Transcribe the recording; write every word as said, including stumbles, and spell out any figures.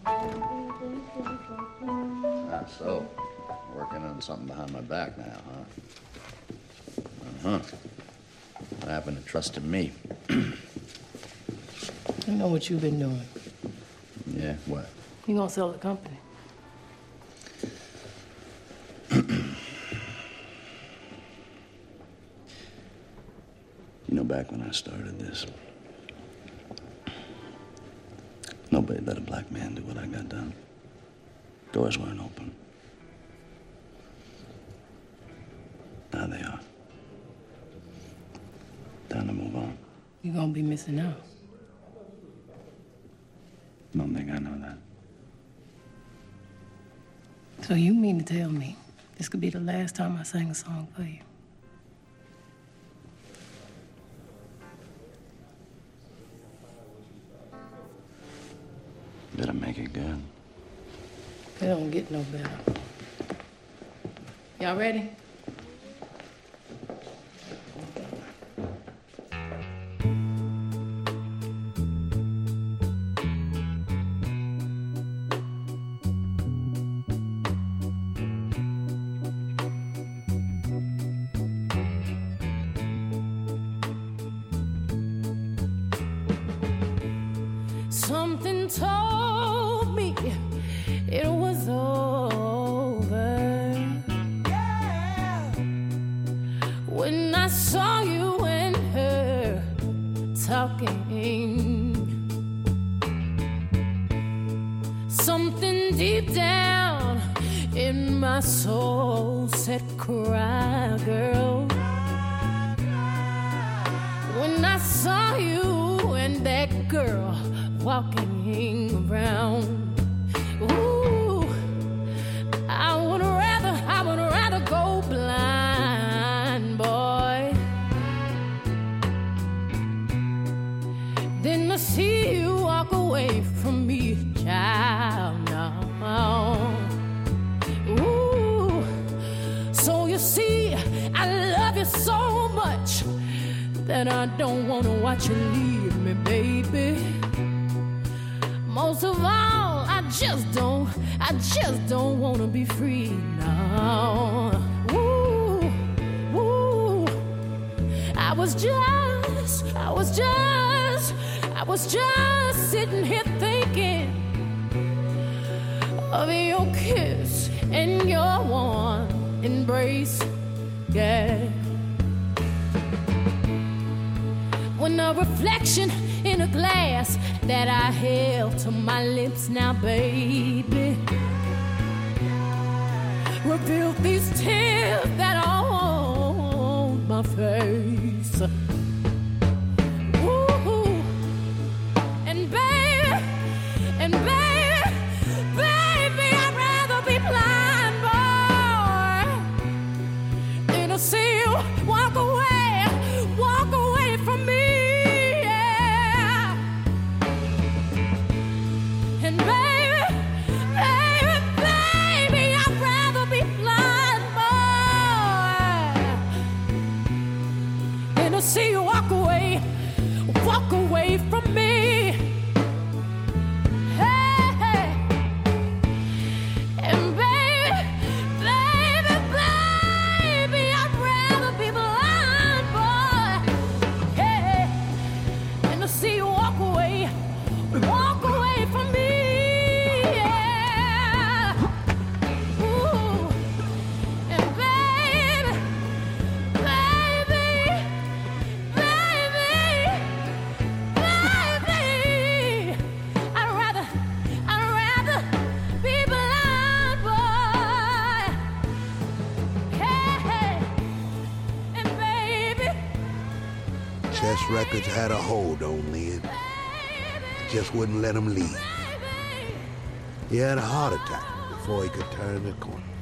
Ah, so. Working on something behind my back now, huh? Uh-huh. What happened to trusting me? I know what you've been doing. Yeah, what? You gonna sell the company. You know, back when I started this, nobody let a black man do what I got done. Doors weren't open. Now they are. Time to move on. You're gonna be missing out. Don't think I know that. So you mean to tell me this could be the last time I sang a song for you? Better make it good. It don't get no better. Y'all ready? Something told me it was over. Yeah. When I saw you and her talking, something deep down in my soul said, cry, girl. When I saw you and that girl walking around, ooh, I would rather, I would rather go blind, boy, than to see you walk away from me, child, now. Ooh, so you see, I love you so much that I don't want to watch you leave me, baby. Most of all, I just don't, I just don't want to be free now. Ooh, ooh. I was just, I was just, I was just sitting here thinking of your kiss and your warm embrace, yeah. When a reflection in a glass that I held to my lips now, baby, revealed these tears that are on my face. Ooh, and baby, and baby, baby, I'd rather be blind, boy, than to see you walk away, walk away from me. And baby, baby, baby, I'd rather be blind, boy, than to see you walk away, walk away from me. Hey, hey. And baby, baby, baby, I'd rather be blind, boy, hey, than to see you walk away, walk away from me. Chess Records had a hold on Lynn. Just wouldn't let him leave. He had a heart attack before he could turn the corner.